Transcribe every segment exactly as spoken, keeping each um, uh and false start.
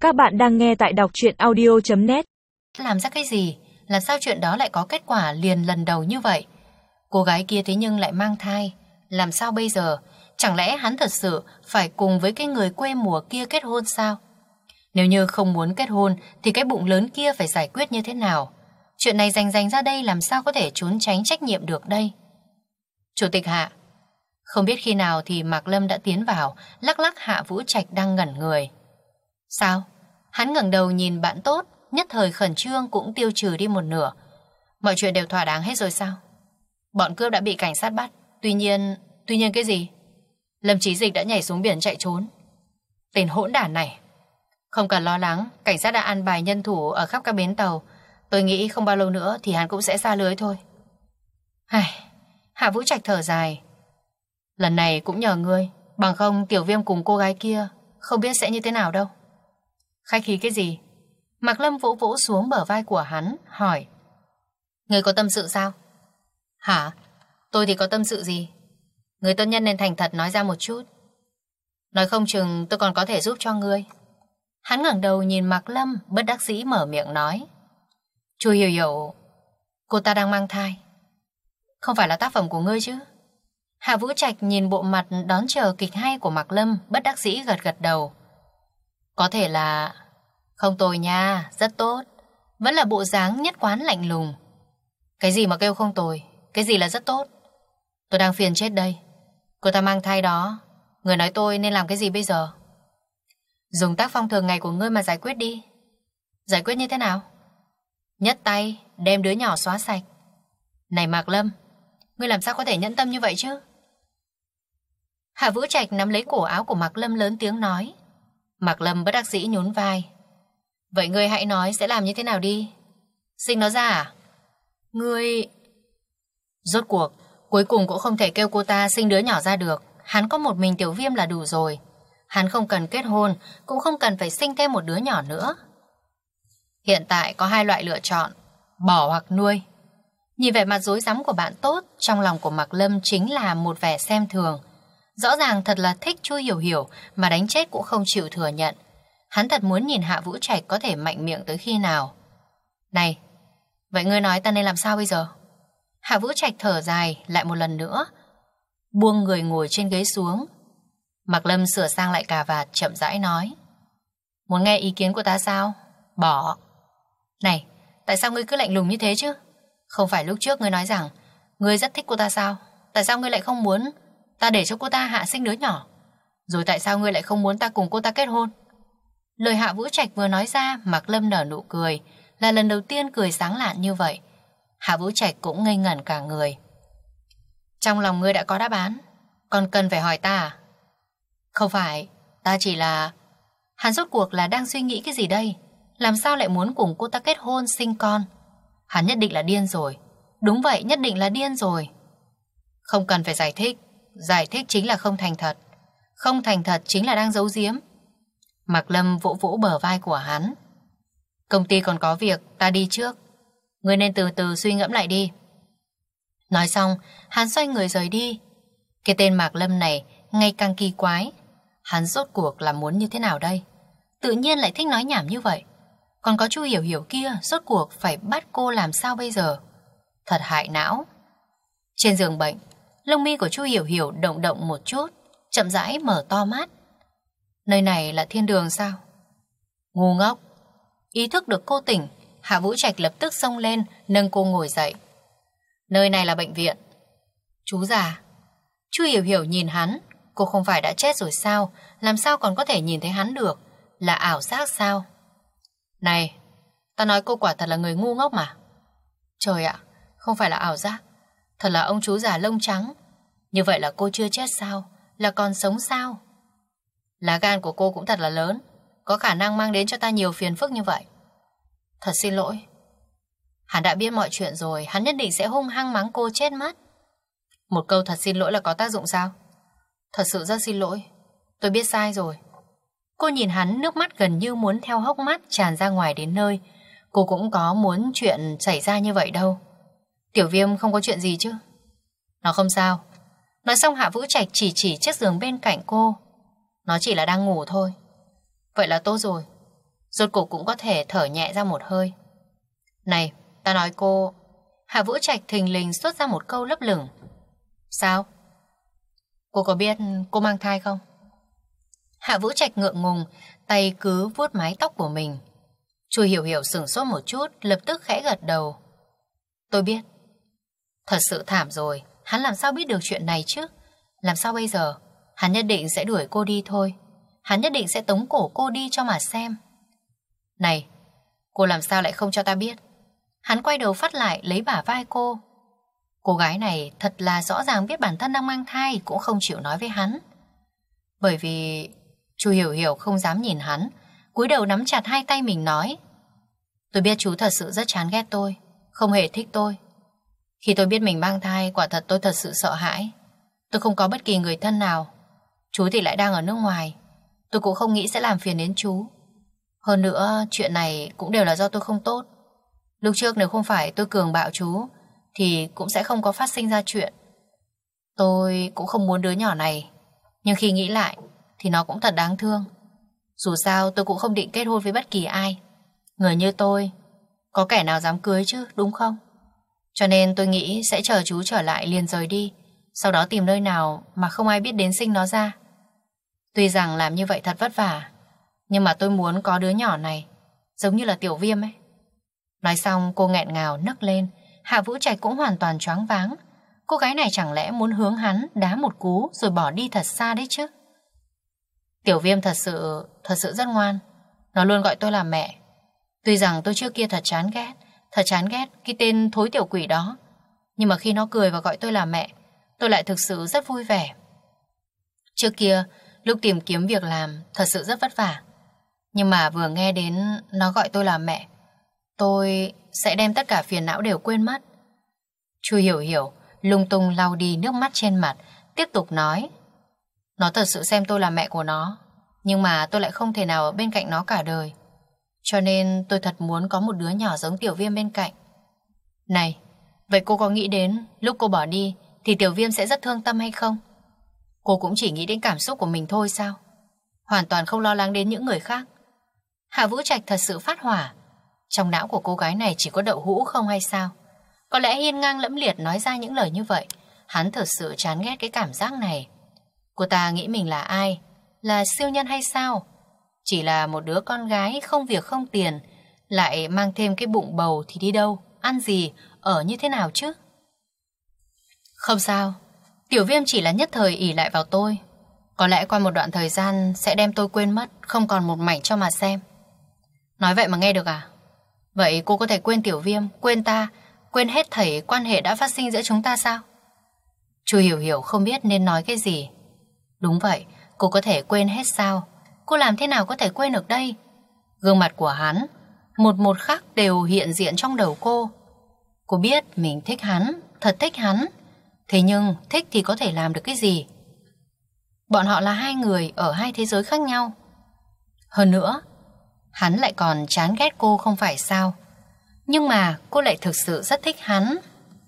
Các bạn đang nghe tại đọc truyện audio chấm net. Làm ra cái gì? Làm sao chuyện đó lại có kết quả liền lần đầu như vậy? Cô gái kia thế nhưng lại mang thai. Làm sao bây giờ? Chẳng lẽ hắn thật sự phải cùng với cái người quê mùa kia kết hôn sao? Nếu như không muốn kết hôn thì cái bụng lớn kia phải giải quyết như thế nào? Chuyện này dành dành ra đây làm sao có thể trốn tránh trách nhiệm được đây? Chủ tịch Hạ. Không biết khi nào thì Mạc Lâm đã tiến vào, lắc lắc Hạ Vũ Trạch đang ngẩn người. Sao? Hắn ngẩng đầu nhìn bạn tốt, nhất thời khẩn trương cũng tiêu trừ đi một nửa. Mọi chuyện đều thỏa đáng hết rồi sao? Bọn cướp đã bị cảnh sát bắt. Tuy nhiên... Tuy nhiên cái gì? Lâm Chí Dịch đã nhảy xuống biển chạy trốn. Tên hỗn đản này. Không cần lo lắng, cảnh sát đã an bài nhân thủ ở khắp các bến tàu. Tôi nghĩ không bao lâu nữa thì hắn cũng sẽ ra lưới thôi. Ai... Hạ Vũ Trạch thở dài. Lần này cũng nhờ ngươi, bằng không Tiểu Viêm cùng cô gái kia không biết sẽ như thế nào đâu. Khách khí cái gì? Mạc Lâm vỗ vỗ xuống bờ vai của hắn, hỏi. Ngươi có tâm sự sao? Hả? Tôi thì có tâm sự gì? Người tốt nhân nên thành thật nói ra một chút. Nói không chừng tôi còn có thể giúp cho ngươi. Hắn ngẩng đầu nhìn Mạc Lâm, bất đắc dĩ mở miệng nói. Chu Hiểu Hiểu, cô ta đang mang thai. Không phải là tác phẩm của ngươi chứ? Hạ Vũ Trạch nhìn bộ mặt đón chờ kịch hay của Mạc Lâm, bất đắc dĩ gật gật đầu. Có thể là... Không tồi nha, rất tốt. Vẫn là bộ dáng nhất quán lạnh lùng. Cái gì mà kêu không tồi? Cái gì là rất tốt? Tôi đang phiền chết đây. Cô ta mang thai đó. Người nói tôi nên làm cái gì bây giờ? Dùng tác phong thường ngày của ngươi mà giải quyết đi. Giải quyết như thế nào? Nhất tay đem đứa nhỏ xóa sạch. Này Mạc Lâm, ngươi làm sao có thể nhẫn tâm như vậy chứ? Hạ Vũ Trạch nắm lấy cổ áo của Mạc Lâm lớn tiếng nói. Mạc Lâm bất đắc dĩ nhún vai. Vậy ngươi hãy nói sẽ làm như thế nào đi. Sinh nó ra à? Ngươi... Rốt cuộc, cuối cùng cũng không thể kêu cô ta sinh đứa nhỏ ra được. Hắn có một mình Tiểu Viêm là đủ rồi. Hắn không cần kết hôn, cũng không cần phải sinh thêm một đứa nhỏ nữa. Hiện tại có hai loại lựa chọn, bỏ hoặc nuôi. Nhìn vẻ mặt rối rắm của bạn tốt, trong lòng của Mạc Lâm chính là một vẻ xem thường. Rõ ràng thật là thích Chu Hiểu Hiểu mà đánh chết cũng không chịu thừa nhận. Hắn thật muốn nhìn Hạ Vũ Trạch có thể mạnh miệng tới khi nào. Này, vậy ngươi nói ta nên làm sao bây giờ? Hạ Vũ Trạch thở dài lại một lần nữa, buông người ngồi trên ghế xuống. Mạc Lâm sửa sang lại cà vạt chậm rãi nói. Muốn nghe ý kiến của ta sao? Bỏ. Này, tại sao ngươi cứ lạnh lùng như thế chứ? Không phải lúc trước ngươi nói rằng ngươi rất thích cô ta sao? Tại sao ngươi lại không muốn ta để cho cô ta hạ sinh đứa nhỏ? Rồi tại sao ngươi lại không muốn ta cùng cô ta kết hôn? Lời Hạ Vũ Trạch vừa nói ra, Mạc Lâm nở nụ cười, là lần đầu tiên cười sáng lạn như vậy. Hạ Vũ Trạch cũng ngây ngẩn cả người. Trong lòng ngươi đã có đáp án, còn cần phải hỏi ta à? Không phải, ta chỉ là... Hắn rốt cuộc là đang suy nghĩ cái gì đây? Làm sao lại muốn cùng cô ta kết hôn sinh con? Hắn nhất định là điên rồi. Đúng vậy, nhất định là điên rồi. Không cần phải giải thích. Giải thích chính là không thành thật. Không thành thật chính là đang giấu giếm. Mạc Lâm vỗ vỗ bờ vai của hắn. Công ty còn có việc, ta đi trước. Ngươi nên từ từ suy ngẫm lại đi. Nói xong, hắn xoay người rời đi. Cái tên Mạc Lâm này ngày càng kỳ quái. Hắn rốt cuộc là muốn như thế nào đây? Tự nhiên lại thích nói nhảm như vậy. Còn có Chu Hiểu Hiểu kia, rốt cuộc phải bắt cô làm sao bây giờ? Thật hại não. Trên giường bệnh, lông mi của Chu Hiểu Hiểu động động một chút, chậm rãi mở to mắt. Nơi này là thiên đường sao? Ngu ngốc. Ý thức được cô tỉnh, Hạ Vũ Trạch lập tức xông lên, nâng cô ngồi dậy. Nơi này là bệnh viện. Chú già. Chu Hiểu Hiểu nhìn hắn. Cô không phải đã chết rồi sao? Làm sao còn có thể nhìn thấy hắn được? Là ảo giác sao? Này, ta nói cô quả thật là người ngu ngốc mà. Trời ạ, không phải là ảo giác. Thật là ông chú già lông trắng. Như vậy là cô chưa chết sao? Là còn sống sao? Lá gan của cô cũng thật là lớn, có khả năng mang đến cho ta nhiều phiền phức như vậy. Thật xin lỗi. Hắn đã biết mọi chuyện rồi, hắn nhất định sẽ hung hăng mắng cô chết mất. Một câu thật xin lỗi là có tác dụng sao? Thật sự rất xin lỗi. Tôi biết sai rồi. Cô nhìn hắn, nước mắt gần như muốn theo hốc mắt tràn ra ngoài đến nơi. Cô cũng có muốn chuyện xảy ra như vậy đâu. Tiểu Viêm không có chuyện gì chứ? Nó không sao. Nói xong Hạ Vũ Trạch chỉ chỉ chiếc giường bên cạnh cô. Nó chỉ là đang ngủ thôi. Vậy là tốt rồi. rốt cuộc cũng có thể thở nhẹ ra một hơi. Này, ta nói cô... Hạ Vũ Trạch thình lình xuất ra một câu lấp lửng. Sao? Cô có biết cô mang thai không? Hạ Vũ Trạch ngượng ngùng, tay cứ vuốt mái tóc của mình. Chu Hiểu Hiểu sửng sốt một chút, lập tức khẽ gật đầu. Tôi biết. Thật sự thảm rồi, hắn làm sao biết được chuyện này chứ? Làm sao bây giờ? Hắn nhất định sẽ đuổi cô đi thôi. Hắn nhất định sẽ tống cổ cô đi cho mà xem. Này, cô làm sao lại không cho ta biết? Hắn quay đầu phát lại lấy bả vai cô. Cô gái này thật là rõ ràng biết bản thân đang mang thai, cũng không chịu nói với hắn. Bởi vì Chu Hiểu Hiểu không dám nhìn hắn, cúi đầu nắm chặt hai tay mình nói. Tôi biết chú thật sự rất chán ghét tôi, không hề thích tôi. Khi tôi biết mình mang thai, quả thật tôi thật sự sợ hãi. Tôi không có bất kỳ người thân nào. Chú thì lại đang ở nước ngoài. Tôi cũng không nghĩ sẽ làm phiền đến chú. Hơn nữa, chuyện này cũng đều là do tôi không tốt. Lúc trước nếu không phải tôi cường bạo chú, thì cũng sẽ không có phát sinh ra chuyện. Tôi cũng không muốn đứa nhỏ này, nhưng khi nghĩ lại thì nó cũng thật đáng thương. Dù sao tôi cũng không định kết hôn với bất kỳ ai. Người như tôi, có kẻ nào dám cưới chứ, đúng không? Cho nên tôi nghĩ sẽ chờ chú trở lại liền rời đi, sau đó tìm nơi nào mà không ai biết đến sinh nó ra. Tuy rằng làm như vậy thật vất vả, nhưng mà tôi muốn có đứa nhỏ này, giống như là Tiểu Viêm ấy. Nói xong cô nghẹn ngào nấc lên. Hạ Vũ Trạch cũng hoàn toàn choáng váng. Cô gái này chẳng lẽ muốn hướng hắn đá một cú rồi bỏ đi thật xa đấy chứ? Tiểu Viêm thật sự, thật sự rất ngoan. Nó luôn gọi tôi là mẹ. Tuy rằng tôi trước kia thật chán ghét, thật chán ghét cái tên thối tiểu quỷ đó, nhưng mà khi nó cười và gọi tôi là mẹ, tôi lại thực sự rất vui vẻ. Trước kia, lúc tìm kiếm việc làm, thật sự rất vất vả. Nhưng mà vừa nghe đến nó gọi tôi là mẹ, tôi sẽ đem tất cả phiền não đều quên mất. Chu Hiểu Hiểu lung tung lau đi nước mắt trên mặt, tiếp tục nói. Nó thật sự xem tôi là mẹ của nó, nhưng mà tôi lại không thể nào ở bên cạnh nó cả đời. Cho nên tôi thật muốn có một đứa nhỏ giống Tiểu Viêm bên cạnh. Này, vậy cô có nghĩ đến lúc cô bỏ đi thì Tiểu Viêm sẽ rất thương tâm hay không? Cô cũng chỉ nghĩ đến cảm xúc của mình thôi sao? Hoàn toàn không lo lắng đến những người khác. Hạ Vũ Trạch thật sự phát hỏa. Trong não của cô gái này chỉ có đậu hũ không hay sao? Có lẽ hiên ngang lẫm liệt nói ra những lời như vậy. Hắn thật sự chán ghét cái cảm giác này. Cô ta nghĩ mình là ai? Là siêu nhân hay sao? Chỉ là một đứa con gái không việc không tiền, lại mang thêm cái bụng bầu thì đi đâu, ăn gì, ở như thế nào chứ? Không sao, Tiểu Viêm chỉ là nhất thời ỷ lại vào tôi. Có lẽ qua một đoạn thời gian sẽ đem tôi quên mất, không còn một mảnh cho mà xem. Nói vậy mà nghe được à? Vậy cô có thể quên Tiểu Viêm, quên ta, quên hết thảy quan hệ đã phát sinh giữa chúng ta sao? Chu Hiểu Hiểu không biết nên nói cái gì. Đúng vậy, cô có thể quên hết sao? Cô làm thế nào có thể quên được đây? Gương mặt của hắn, một một khắc đều hiện diện trong đầu cô. Cô biết mình thích hắn, thật thích hắn. Thế nhưng thích thì có thể làm được cái gì? Bọn họ là hai người ở hai thế giới khác nhau. Hơn nữa, hắn lại còn chán ghét cô không phải sao? Nhưng mà cô lại thực sự rất thích hắn.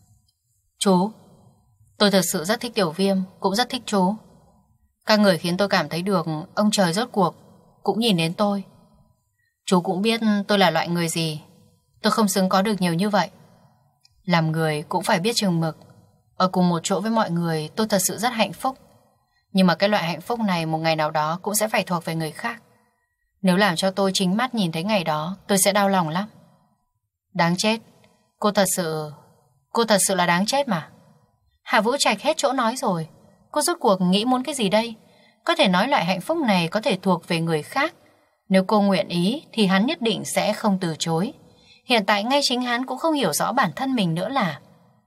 Chú, tôi thực sự rất thích Tiểu Viêm, cũng rất thích chú. Các người khiến tôi cảm thấy được ông trời rốt cuộc cũng nhìn đến tôi. Chú cũng biết tôi là loại người gì. Tôi không xứng có được nhiều như vậy. Làm người cũng phải biết chừng mực. Ở cùng một chỗ với mọi người tôi thật sự rất hạnh phúc. Nhưng mà cái loại hạnh phúc này một ngày nào đó cũng sẽ phải thuộc về người khác. Nếu làm cho tôi chính mắt nhìn thấy ngày đó, tôi sẽ đau lòng lắm. Đáng chết. Cô thật sự... Cô thật sự là đáng chết mà. Hạ Vũ Trạch hết chỗ nói rồi. Cô rốt cuộc nghĩ muốn cái gì đây? Có thể nói loại hạnh phúc này có thể thuộc về người khác. Nếu cô nguyện ý thì hắn nhất định sẽ không từ chối. Hiện tại ngay chính hắn cũng không hiểu rõ bản thân mình nữa là...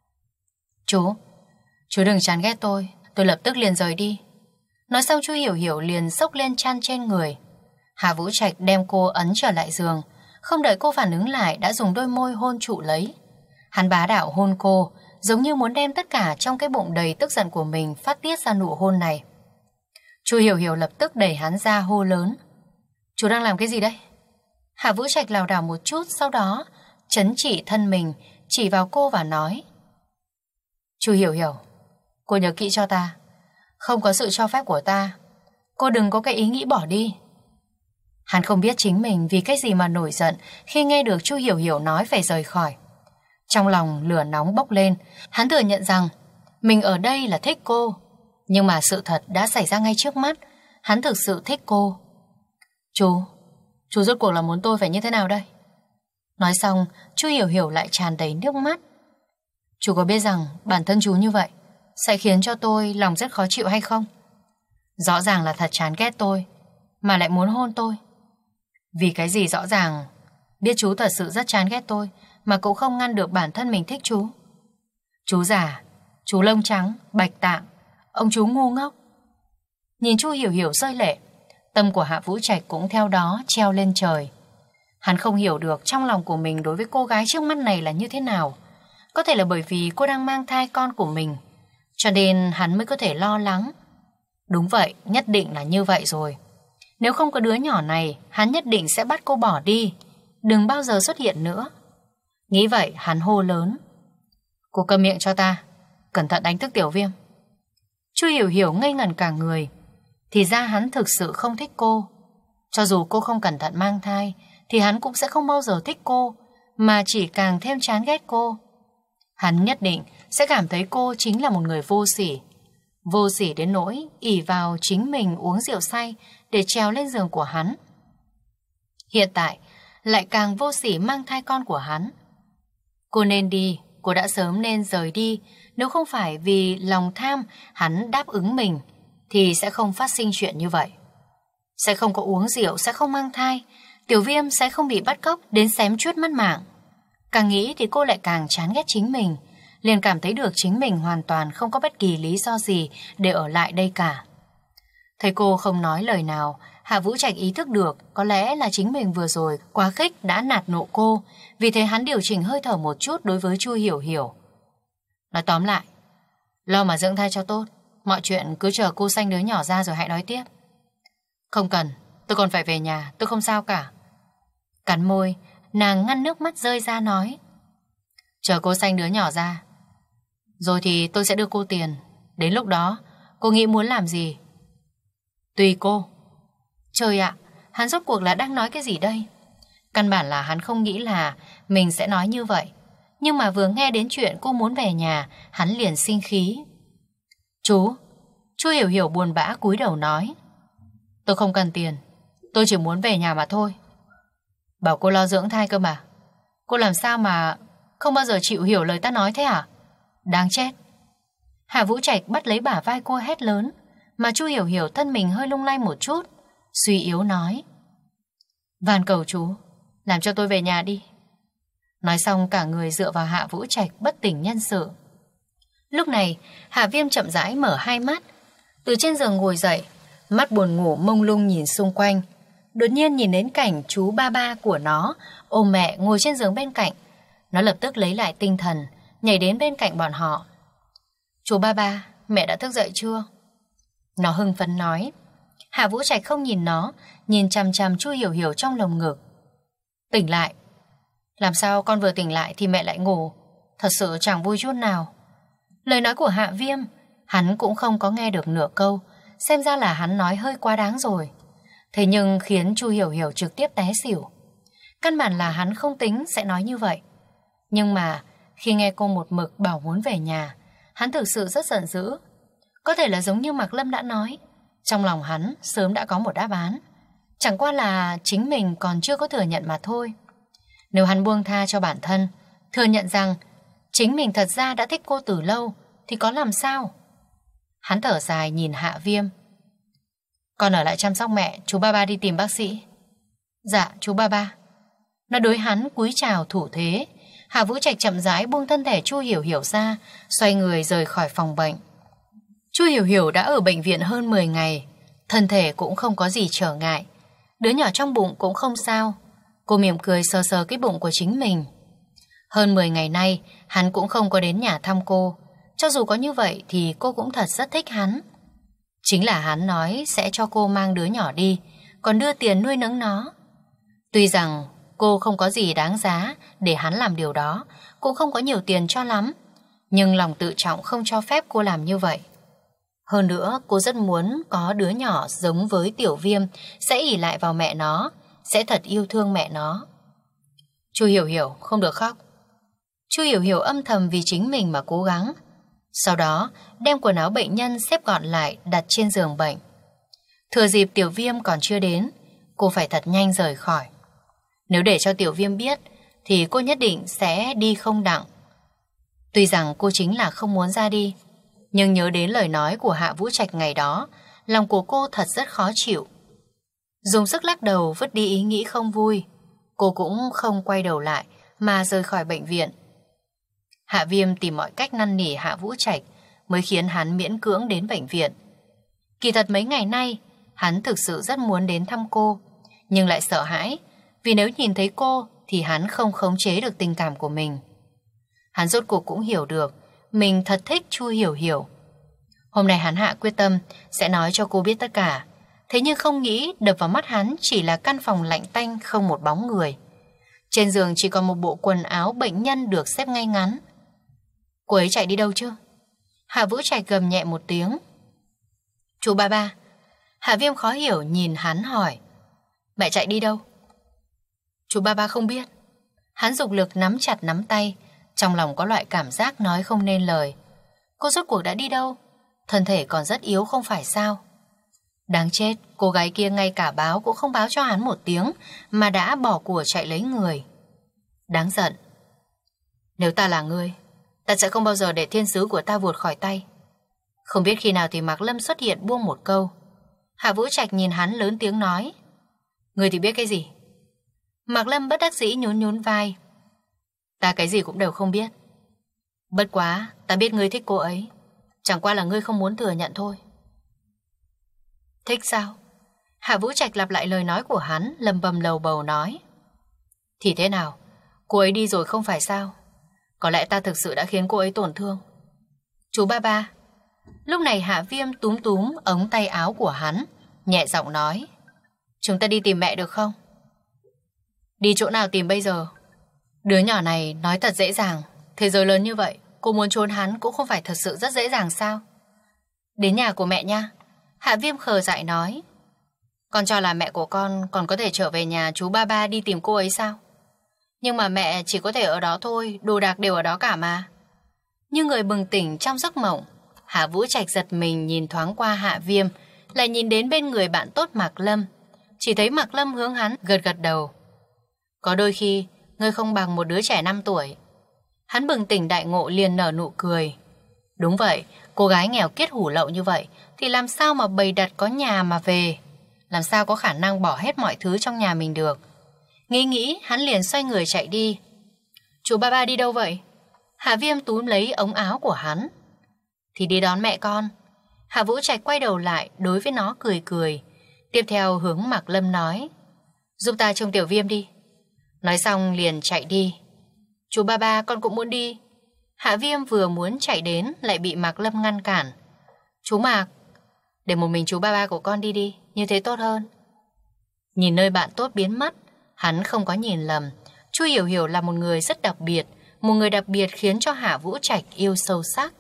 Chú, chú đừng chán ghét tôi. Tôi lập tức liền rời đi. Nói xong chú Hiểu Hiểu liền xốc lên chăn trên người. Hạ Vũ Trạch đem cô ấn trở lại giường. Không đợi cô phản ứng lại đã dùng đôi môi hôn trụ lấy. Hắn bá đạo hôn cô, giống như muốn đem tất cả trong cái bụng đầy tức giận của mình phát tiết ra nụ hôn này. Chu Hiểu Hiểu lập tức đẩy hắn ra hô lớn. Chú đang làm cái gì đây? Hạ Vũ Trạch lảo đảo một chút, sau đó trấn trị thân mình, chỉ vào cô và nói. Chu Hiểu Hiểu, cô nhớ kỹ cho ta. Không có sự cho phép của ta, cô đừng có cái ý nghĩ bỏ đi. Hắn không biết chính mình vì cái gì mà nổi giận khi nghe được Chu Hiểu Hiểu nói phải rời khỏi. Trong lòng lửa nóng bốc lên, hắn thừa nhận rằng mình ở đây là thích cô. Nhưng mà sự thật đã xảy ra ngay trước mắt, hắn thực sự thích cô. Chú, chú rốt cuộc là muốn tôi phải như thế nào đây? Nói xong, Chu Hiểu Hiểu lại tràn đầy nước mắt. Chú có biết rằng bản thân chú như vậy sẽ khiến cho tôi lòng rất khó chịu hay không? Rõ ràng là thật chán ghét tôi, mà lại muốn hôn tôi. Vì cái gì rõ ràng biết chú thật sự rất chán ghét tôi, mà cũng không ngăn được bản thân mình thích chú. Chú già, chú lông trắng, bạch tạng, ông chú ngu ngốc. Nhìn Chu Hiểu Hiểu rơi lệ, tâm của Hạ Vũ Trạch cũng theo đó treo lên trời. Hắn không hiểu được trong lòng của mình đối với cô gái trước mắt này là như thế nào. Có thể là bởi vì cô đang mang thai con của mình, cho nên hắn mới có thể lo lắng. Đúng vậy, nhất định là như vậy rồi. Nếu không có đứa nhỏ này, hắn nhất định sẽ bắt cô bỏ đi, đừng bao giờ xuất hiện nữa. Nghĩ vậy, hắn hô lớn. Cô câm miệng cho ta, cẩn thận đánh thức Tiểu Viêm. Chu Hiểu Hiểu ngây ngẩn cả người. Thì ra hắn thực sự không thích cô. Cho dù cô không cẩn thận mang thai, thì hắn cũng sẽ không bao giờ thích cô, mà chỉ càng thêm chán ghét cô. Hắn nhất định sẽ cảm thấy cô chính là một người vô sỉ. Vô sỉ đến nỗi ỷ vào chính mình uống rượu say để trèo lên giường của hắn. Hiện tại lại càng vô sỉ mang thai con của hắn. Cô nên đi, cô đã sớm nên rời đi. Nếu không phải vì lòng tham hắn đáp ứng mình, thì sẽ không phát sinh chuyện như vậy. Sẽ không có uống rượu, sẽ không mang thai, Tiểu Viêm sẽ không bị bắt cóc đến xém chuốt mất mạng. Càng nghĩ thì cô lại càng chán ghét chính mình, liền cảm thấy được chính mình hoàn toàn không có bất kỳ lý do gì để ở lại đây cả. Thấy cô không nói lời nào, Hạ Vũ Trạch ý thức được có lẽ là chính mình vừa rồi quá khích đã nạt nộ cô, vì thế hắn điều chỉnh hơi thở một chút đối với Chu Hiểu Hiểu. Nói tóm lại, lo mà dưỡng thai cho tốt, mọi chuyện cứ chờ cô sanh đứa nhỏ ra rồi hãy nói tiếp. Không cần, tôi còn phải về nhà, tôi không sao cả. Cắn môi, nàng ngăn nước mắt rơi ra nói. Chờ cô sanh đứa nhỏ ra, rồi thì tôi sẽ đưa cô tiền. Đến lúc đó, cô nghĩ muốn làm gì? Tùy cô. Trời ạ, hắn rốt cuộc là đang nói cái gì đây? Căn bản là hắn không nghĩ là mình sẽ nói như vậy. Nhưng mà vừa nghe đến chuyện cô muốn về nhà, hắn liền sinh khí. Chú, Chu Hiểu Hiểu buồn bã cúi đầu nói. Tôi không cần tiền, tôi chỉ muốn về nhà mà thôi. Bảo cô lo dưỡng thai cơ mà. Cô làm sao mà không bao giờ chịu hiểu lời ta nói thế hả? Đáng chết. Hạ Vũ Trạch bắt lấy bả vai cô hét lớn, mà Chu Hiểu Hiểu thân mình hơi lung lay một chút, suy yếu nói. Van cầu chú, làm cho tôi về nhà đi. Nói xong cả người dựa vào Hạ Vũ Trạch bất tỉnh nhân sự. Lúc này Hạ Viêm chậm rãi mở hai mắt, từ trên giường ngồi dậy, mắt buồn ngủ mông lung nhìn xung quanh. Đột nhiên nhìn đến cảnh chú ba ba của nó ôm mẹ ngồi trên giường bên cạnh, nó lập tức lấy lại tinh thần, nhảy đến bên cạnh bọn họ. Chú ba ba, mẹ đã thức dậy chưa? Nó hưng phấn nói. Hạ Vũ Trạch không nhìn nó, nhìn chằm chằm Chu Hiểu Hiểu trong lồng ngực. Tỉnh lại. Làm sao con vừa tỉnh lại thì mẹ lại ngủ? Thật sự chẳng vui chút nào. Lời nói của Hạ Viêm hắn cũng không có nghe được nửa câu, xem ra là hắn nói hơi quá đáng rồi. Thế nhưng khiến Chu Hiểu Hiểu trực tiếp té xỉu. Căn bản là hắn không tính sẽ nói như vậy. Nhưng mà khi nghe cô một mực bảo muốn về nhà, hắn thực sự rất giận dữ. Có thể là giống như Mạc Lâm đã nói, trong lòng hắn sớm đã có một đáp án, chẳng qua là chính mình còn chưa có thừa nhận mà thôi. Nếu hắn buông tha cho bản thân, thừa nhận rằng chính mình thật ra đã thích cô từ lâu, thì có làm sao? Hắn thở dài nhìn Hạ Viêm. Con ở lại chăm sóc mẹ, chú ba ba đi tìm bác sĩ. Dạ, chú ba ba. Nó đối hắn cúi chào thủ thế. Hạ Vũ Trạch chậm rãi buông thân thể Chu Hiểu Hiểu ra, xoay người rời khỏi phòng bệnh. Chu Hiểu Hiểu đã ở bệnh viện hơn mười ngày, thân thể cũng không có gì trở ngại. Đứa nhỏ trong bụng cũng không sao. Cô mỉm cười sờ sờ cái bụng của chính mình. Hơn mười ngày nay, hắn cũng không có đến nhà thăm cô. Cho dù có như vậy thì cô cũng thật rất thích hắn. Chính là hắn nói sẽ cho cô mang đứa nhỏ đi, còn đưa tiền nuôi nấng nó. Tuy rằng cô không có gì đáng giá để hắn làm điều đó, cũng không có nhiều tiền cho lắm, nhưng lòng tự trọng không cho phép cô làm như vậy. Hơn nữa, cô rất muốn có đứa nhỏ giống với Tiểu Viêm, sẽ ỷ lại vào mẹ nó, sẽ thật yêu thương mẹ nó. Chu Hiểu Hiểu, không được khóc. Chu Hiểu Hiểu âm thầm vì chính mình mà cố gắng. Sau đó đem quần áo bệnh nhân xếp gọn lại đặt trên giường bệnh. Thừa dịp Tiểu Viêm còn chưa đến, cô phải thật nhanh rời khỏi. Nếu để cho Tiểu Viêm biết thì cô nhất định sẽ đi không đặng. Tuy rằng cô chính là không muốn ra đi, nhưng nhớ đến lời nói của Hạ Vũ Trạch ngày đó, lòng của cô thật rất khó chịu. Dùng sức lắc đầu vứt đi ý nghĩ không vui, cô cũng không quay đầu lại mà rời khỏi bệnh viện. Hạ Viêm tìm mọi cách năn nỉ Hạ Vũ Trạch mới khiến hắn miễn cưỡng đến bệnh viện. Kỳ thật mấy ngày nay, hắn thực sự rất muốn đến thăm cô, nhưng lại sợ hãi, vì nếu nhìn thấy cô thì hắn không khống chế được tình cảm của mình. Hắn rốt cuộc cũng hiểu được mình thật thích Chu Hiểu Hiểu. Hôm nay hắn hạ quyết tâm sẽ nói cho cô biết tất cả. Thế nhưng không nghĩ đập vào mắt hắn chỉ là căn phòng lạnh tanh không một bóng người. Trên giường chỉ còn một bộ quần áo bệnh nhân được xếp ngay ngắn. Cô ấy chạy đi đâu chứ? Hạ Vũ Trạch gầm nhẹ một tiếng. Chú ba ba. Hạ Viêm khó hiểu nhìn hắn hỏi. Mẹ chạy đi đâu? Chú ba ba không biết. Hắn dục lực nắm chặt nắm tay, trong lòng có loại cảm giác nói không nên lời. Cô rốt cuộc đã đi đâu? Thân thể còn rất yếu không phải sao? Đáng chết, cô gái kia ngay cả báo cũng không báo cho hắn một tiếng mà đã bỏ của chạy lấy người. Đáng giận. Nếu ta là ngươi, ta sẽ không bao giờ để thiên sứ của ta vụt khỏi tay. Không biết khi nào thì Mạc Lâm xuất hiện buông một câu. Hạ Vũ Trạch nhìn hắn lớn tiếng nói. Ngươi thì biết cái gì? Mạc Lâm bất đắc dĩ nhún nhún vai. Ta cái gì cũng đều không biết. Bất quá, ta biết ngươi thích cô ấy. Chẳng qua là ngươi không muốn thừa nhận thôi. Thích sao? Hạ Vũ Trạch lặp lại lời nói của hắn, lầm bầm lầu bầu nói. Thì thế nào? Cô ấy đi rồi không phải sao? Có lẽ ta thực sự đã khiến cô ấy tổn thương. Chú ba ba. Lúc này Hạ Viêm túm túm ống tay áo của hắn, nhẹ giọng nói. Chúng ta đi tìm mẹ được không? Đi chỗ nào tìm bây giờ? Đứa nhỏ này nói thật dễ dàng. Thế giới lớn như vậy, cô muốn trốn hắn cũng không phải thật sự rất dễ dàng sao? Đến nhà của mẹ nha. Hạ Viêm khờ dại nói. Con cho là mẹ của con còn có thể trở về nhà chú ba ba đi tìm cô ấy sao? Nhưng mà mẹ chỉ có thể ở đó thôi, đồ đạc đều ở đó cả mà. Như người bừng tỉnh trong giấc mộng, Hạ Vũ Trạch giật mình nhìn thoáng qua Hạ Viêm, lại nhìn đến bên người bạn tốt Mạc Lâm. Chỉ thấy Mạc Lâm hướng hắn gật gật đầu. Có đôi khi, ngươi không bằng một đứa trẻ năm tuổi. Hắn bừng tỉnh đại ngộ liền nở nụ cười. Đúng vậy, cô gái nghèo kiết hủ lậu như vậy thì làm sao mà bày đặt có nhà mà về? Làm sao có khả năng bỏ hết mọi thứ trong nhà mình được? Nghĩ nghĩ, hắn liền xoay người chạy đi. Chú ba ba đi đâu vậy? Hạ Viêm túm lấy ống áo của hắn. Thì đi đón mẹ con. Hạ Vũ Trạch quay đầu lại đối với nó cười cười. Tiếp theo hướng Mạc Lâm nói. Giúp ta trông Tiểu Viêm đi. Nói xong liền chạy đi. Chú ba ba con cũng muốn đi. Hạ Viêm vừa muốn chạy đến lại bị Mạc Lâm ngăn cản. Chú Mạc, để một mình chú ba ba của con đi đi, như thế tốt hơn. Nhìn nơi bạn tốt biến mất, hắn không có nhìn lầm. Chu Hiểu Hiểu là một người rất đặc biệt, một người đặc biệt khiến cho Hạ Vũ Trạch yêu sâu sắc.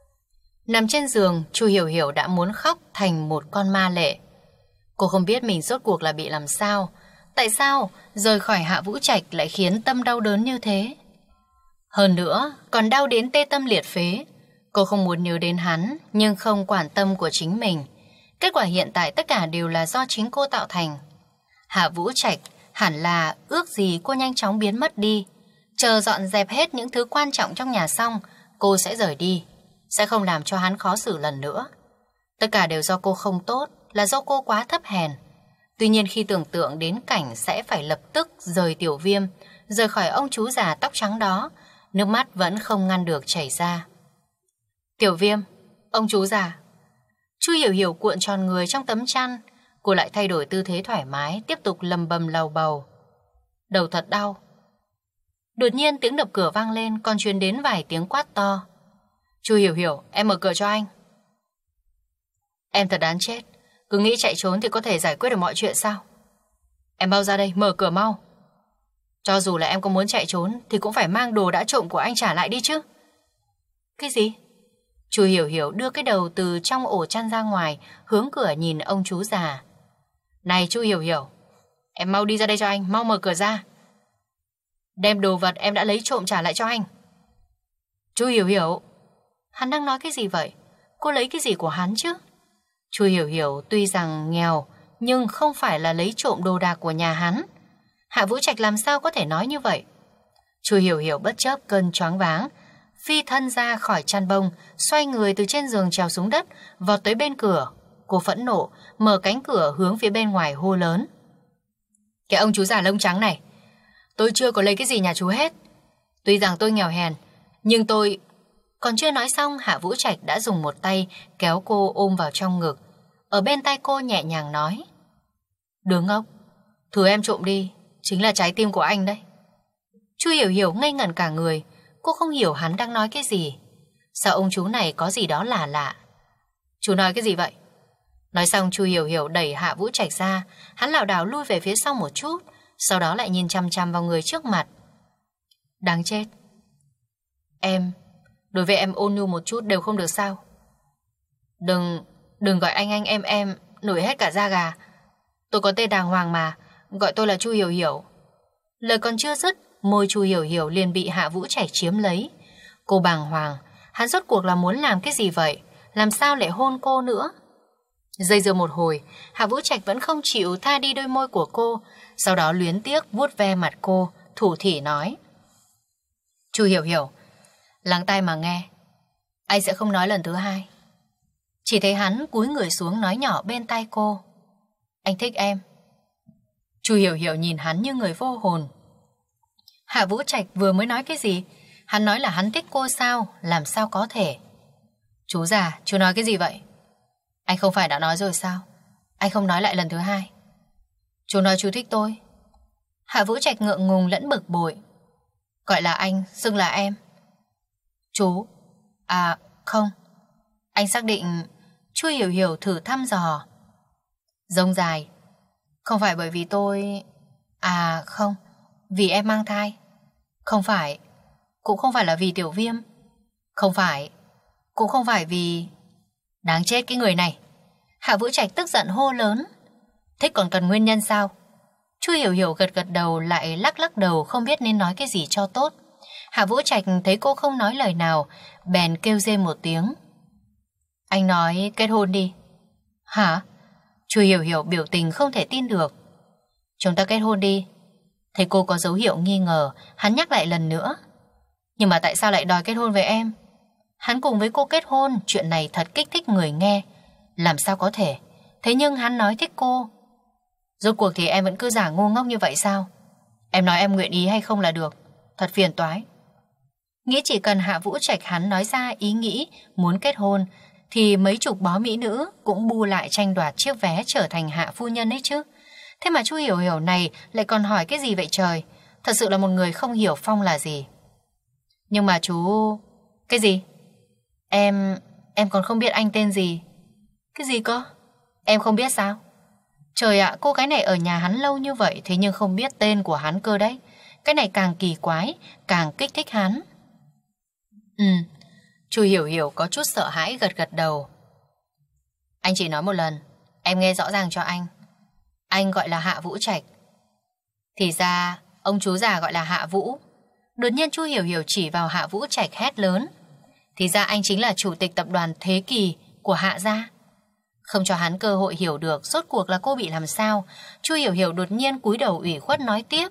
Nằm trên giường, Chu Hiểu Hiểu đã muốn khóc thành một con ma lệ. Cô không biết mình rốt cuộc là bị làm sao. Tại sao rời khỏi Hạ Vũ Trạch lại khiến tâm đau đớn như thế? Hơn nữa, còn đau đến tê tâm liệt phế. Cô không muốn nhớ đến hắn, nhưng không quản tâm của chính mình. Kết quả hiện tại tất cả đều là do chính cô tạo thành. Hạ Vũ Trạch hẳn là ước gì cô nhanh chóng biến mất đi. Chờ dọn dẹp hết những thứ quan trọng trong nhà xong, cô sẽ rời đi. Sẽ không làm cho hắn khó xử lần nữa. Tất cả đều do cô không tốt, là do cô quá thấp hèn. Tuy nhiên khi tưởng tượng đến cảnh sẽ phải lập tức rời Tiểu Viêm, rời khỏi ông chú già tóc trắng đó, nước mắt vẫn không ngăn được chảy ra. Tiểu Viêm, ông chú già. Chu Hiểu Hiểu cuộn tròn người trong tấm chăn. Cô lại thay đổi tư thế thoải mái, tiếp tục lầm bầm lầu bầu. Đầu thật đau. Đột nhiên tiếng đập cửa vang lên, còn truyền đến vài tiếng quát to. Chu Hiểu Hiểu, em mở cửa cho anh. Em thật đáng chết. Cứ nghĩ chạy trốn thì có thể giải quyết được mọi chuyện sao? Em bao ra đây, mở cửa mau. Cho dù là em có muốn chạy trốn thì cũng phải mang đồ đã trộm của anh trả lại đi chứ. Cái gì? Chu Hiểu Hiểu đưa cái đầu từ trong ổ chăn ra ngoài, hướng cửa nhìn ông chú già. Này Chu Hiểu Hiểu, Em mau đi ra đây cho anh, mau mở cửa ra. Đem đồ vật em đã lấy trộm trả lại cho anh. Chu Hiểu Hiểu, hắn đang nói cái gì vậy? Cô lấy cái gì của hắn chứ? Chu Hiểu Hiểu tuy rằng nghèo, nhưng không phải là lấy trộm đồ đạc của nhà hắn. Hạ Vũ Trạch làm sao có thể nói như vậy? Chu Hiểu Hiểu bất chấp cơn choáng váng, phi thân ra khỏi chăn bông, xoay người từ trên giường trèo xuống đất, vọt tới bên cửa. Cô phẫn nộ, mở cánh cửa hướng phía bên ngoài hô lớn. Cái ông chú già lông trắng này, tôi chưa có lấy cái gì nhà chú hết. Tuy rằng tôi nghèo hèn, nhưng tôi... Còn chưa nói xong, Hạ Vũ Trạch đã dùng một tay kéo cô ôm vào trong ngực. Ở bên tay cô nhẹ nhàng nói. Đứa ngốc, thứ em trộm đi chính là trái tim của anh đấy. Chu Hiểu Hiểu ngây ngẩn cả người. Cô không hiểu hắn đang nói cái gì. Sao ông chú này có gì đó lạ lạ? Chú nói cái gì vậy? Nói xong Chu Hiểu Hiểu đẩy Hạ Vũ Trạch ra. Hắn lảo đảo lui về phía sau một chút, sau đó lại nhìn chăm chăm vào người trước mặt. Đáng chết. Em, đối với em ôn nhu một chút đều không được sao? Đừng, đừng gọi anh anh em em, nổi hết cả da gà. Tôi có tên đàng hoàng mà, gọi tôi là Chu Hiểu Hiểu. Lời còn chưa dứt, môi Chu Hiểu Hiểu liền bị Hạ Vũ Trạch chiếm lấy. Cô bàng hoàng, hắn rốt cuộc là muốn làm cái gì vậy? Làm sao lại hôn cô nữa? Dây dưa một hồi, Hạ Vũ Trạch vẫn không chịu tha đi đôi môi của cô, sau đó luyến tiếc vuốt ve mặt cô, thủ thỉ nói. Chu Hiểu Hiểu, lắng tai mà nghe, anh sẽ không nói lần thứ hai. Chỉ thấy hắn cúi người xuống nói nhỏ bên tai cô. Anh thích em. Chu Hiểu Hiểu nhìn hắn như người vô hồn. Hạ Vũ Trạch vừa mới nói cái gì? Hắn nói là hắn thích cô sao? Làm sao có thể? Chú già, chú nói cái gì vậy? Anh không phải đã nói rồi sao? Anh không nói lại lần thứ hai. Chú nói chú thích tôi. Hạ Vũ Trạch ngượng ngùng lẫn bực bội. Gọi là anh, xưng là em. Chú. À, không. Anh xác định. Chu Hiểu Hiểu thử thăm dò. Rông dài. Không phải bởi vì tôi... À, không. Vì em mang thai. Không phải. Cũng không phải là vì tiểu viêm. Không phải. Cũng không phải vì... Đáng chết cái người này. Hạ Vũ Trạch tức giận hô lớn. Thích còn cần nguyên nhân sao? Chu Hiểu Hiểu gật gật đầu lại lắc lắc đầu, không biết nên nói cái gì cho tốt. Hạ Vũ Trạch thấy cô không nói lời nào, bèn kêu rên một tiếng. Anh nói kết hôn đi. Hả? Chu Hiểu Hiểu biểu tình không thể tin được. Chúng ta kết hôn đi. Thấy cô có dấu hiệu nghi ngờ, hắn nhắc lại lần nữa. Nhưng mà tại sao lại đòi kết hôn với em? Hắn cùng với cô kết hôn, chuyện này thật kích thích người nghe. Làm sao có thể? Thế nhưng hắn nói thích cô. Rốt cuộc thì em vẫn cứ giả ngu ngốc như vậy sao? Em nói em nguyện ý hay không là được. Thật phiền toái. Nghĩ chỉ cần Hạ Vũ Trạch hắn nói ra ý nghĩ muốn kết hôn, thì mấy chục bó mỹ nữ cũng bu lại tranh đoạt chiếc vé trở thành hạ phu nhân ấy chứ. Thế mà Chu Hiểu Hiểu này lại còn hỏi cái gì vậy trời? Thật sự là một người không hiểu Phong là gì. Nhưng mà chú... Cái gì? Em... Em còn không biết anh tên gì. Cái gì cơ? Em không biết sao? Trời ạ, cô gái này ở nhà hắn lâu như vậy, thế nhưng không biết tên của hắn cơ đấy. Cái này càng kỳ quái, càng kích thích hắn. Ừ, Chu Hiểu Hiểu có chút sợ hãi gật gật đầu. Anh chỉ nói một lần, em nghe rõ ràng cho anh. Anh gọi là Hạ Vũ Trạch. Thì ra, ông chú già gọi là Hạ Vũ. Đột nhiên Chu Hiểu Hiểu chỉ vào Hạ Vũ Trạch hét lớn. Thì ra anh chính là chủ tịch tập đoàn Thế Kỷ của Hạ gia. Không cho hắn cơ hội hiểu được rốt cuộc là cô bị làm sao, Chu Hiểu Hiểu đột nhiên cúi đầu ủy khuất nói tiếp.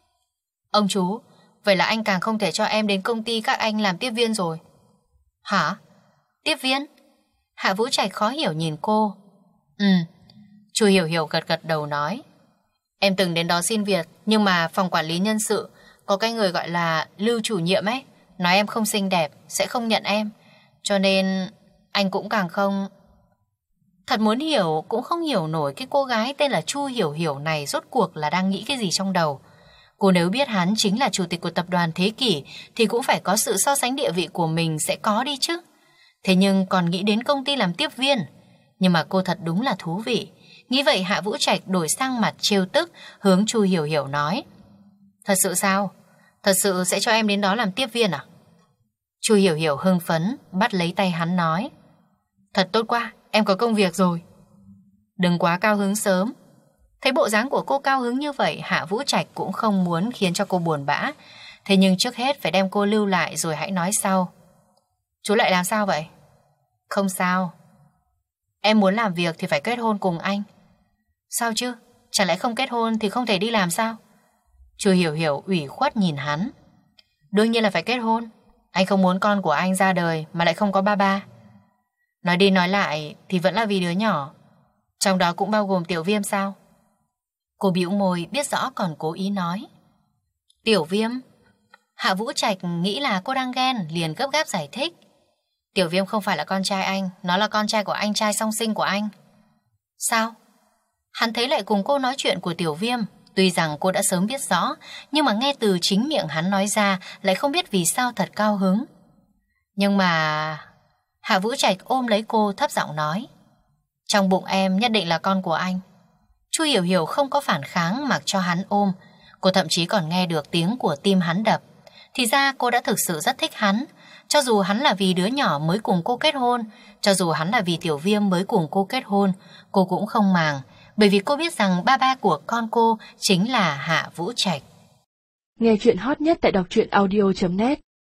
Ông chú, vậy là anh càng không thể cho em đến công ty các anh làm tiếp viên rồi. Hả? Tiếp viên? Hạ Vũ Trạch khó hiểu nhìn cô. Ừ. Chu Hiểu Hiểu gật gật đầu nói. Em từng đến đó xin việc, nhưng mà phòng quản lý nhân sự có cái người gọi là Lưu chủ nhiệm ấy, nói em không xinh đẹp, sẽ không nhận em. Cho nên anh cũng càng không... Thật muốn hiểu cũng không hiểu nổi cái cô gái tên là Chu Hiểu Hiểu này rốt cuộc là đang nghĩ cái gì trong đầu. Cô nếu biết hắn chính là chủ tịch của tập đoàn Thế Kỷ thì cũng phải có sự so sánh địa vị của mình sẽ có đi chứ. Thế nhưng còn nghĩ đến công ty làm tiếp viên. Nhưng mà cô thật đúng là thú vị. Nghĩ vậy Hạ Vũ Trạch đổi sang mặt trêu tức, hướng Chu Hiểu Hiểu nói. Thật sự sao? Thật sự sẽ cho em đến đó làm tiếp viên à? Chu Hiểu Hiểu hưng phấn, bắt lấy tay hắn nói. Thật tốt quá, em có công việc rồi. Đừng quá cao hứng sớm. Thấy bộ dáng của cô cao hứng như vậy, Hạ Vũ Trạch cũng không muốn khiến cho cô buồn bã. Thế nhưng trước hết phải đem cô lưu lại rồi hãy nói sau. Chú lại làm sao vậy? Không sao. Em muốn làm việc thì phải kết hôn cùng anh. Sao chứ? Chẳng lẽ không kết hôn thì không thể đi làm sao? Chu Hiểu Hiểu ủy khuất nhìn hắn. Đương nhiên là phải kết hôn. Anh không muốn con của anh ra đời mà lại không có ba ba. Nói đi nói lại thì vẫn là vì đứa nhỏ. Trong đó cũng bao gồm Tiểu Viêm sao? Cô bĩu môi biết rõ còn cố ý nói. Tiểu Viêm? Hạ Vũ Trạch nghĩ là cô đang ghen, liền gấp gáp giải thích. Tiểu Viêm không phải là con trai anh, nó là con trai của anh trai song sinh của anh. Sao? Hắn thấy lại cùng cô nói chuyện của Tiểu Viêm. Tuy rằng cô đã sớm biết rõ, nhưng mà nghe từ chính miệng hắn nói ra lại không biết vì sao thật cao hứng. Nhưng mà... Hạ Vũ Trạch ôm lấy cô thấp giọng nói. Trong bụng em nhất định là con của anh. Chu Hiểu Hiểu không có phản kháng mặc cho hắn ôm. Cô thậm chí còn nghe được tiếng của tim hắn đập. Thì ra cô đã thực sự rất thích hắn. Cho dù hắn là vì đứa nhỏ mới cùng cô kết hôn, cho dù hắn là vì Tiểu Viêm mới cùng cô kết hôn, cô cũng không màng. Bởi vì cô biết rằng ba ba của con cô chính là Hạ Vũ Trạch. Nghe chuyện hot nhất tại đọc truyện audio chấm net.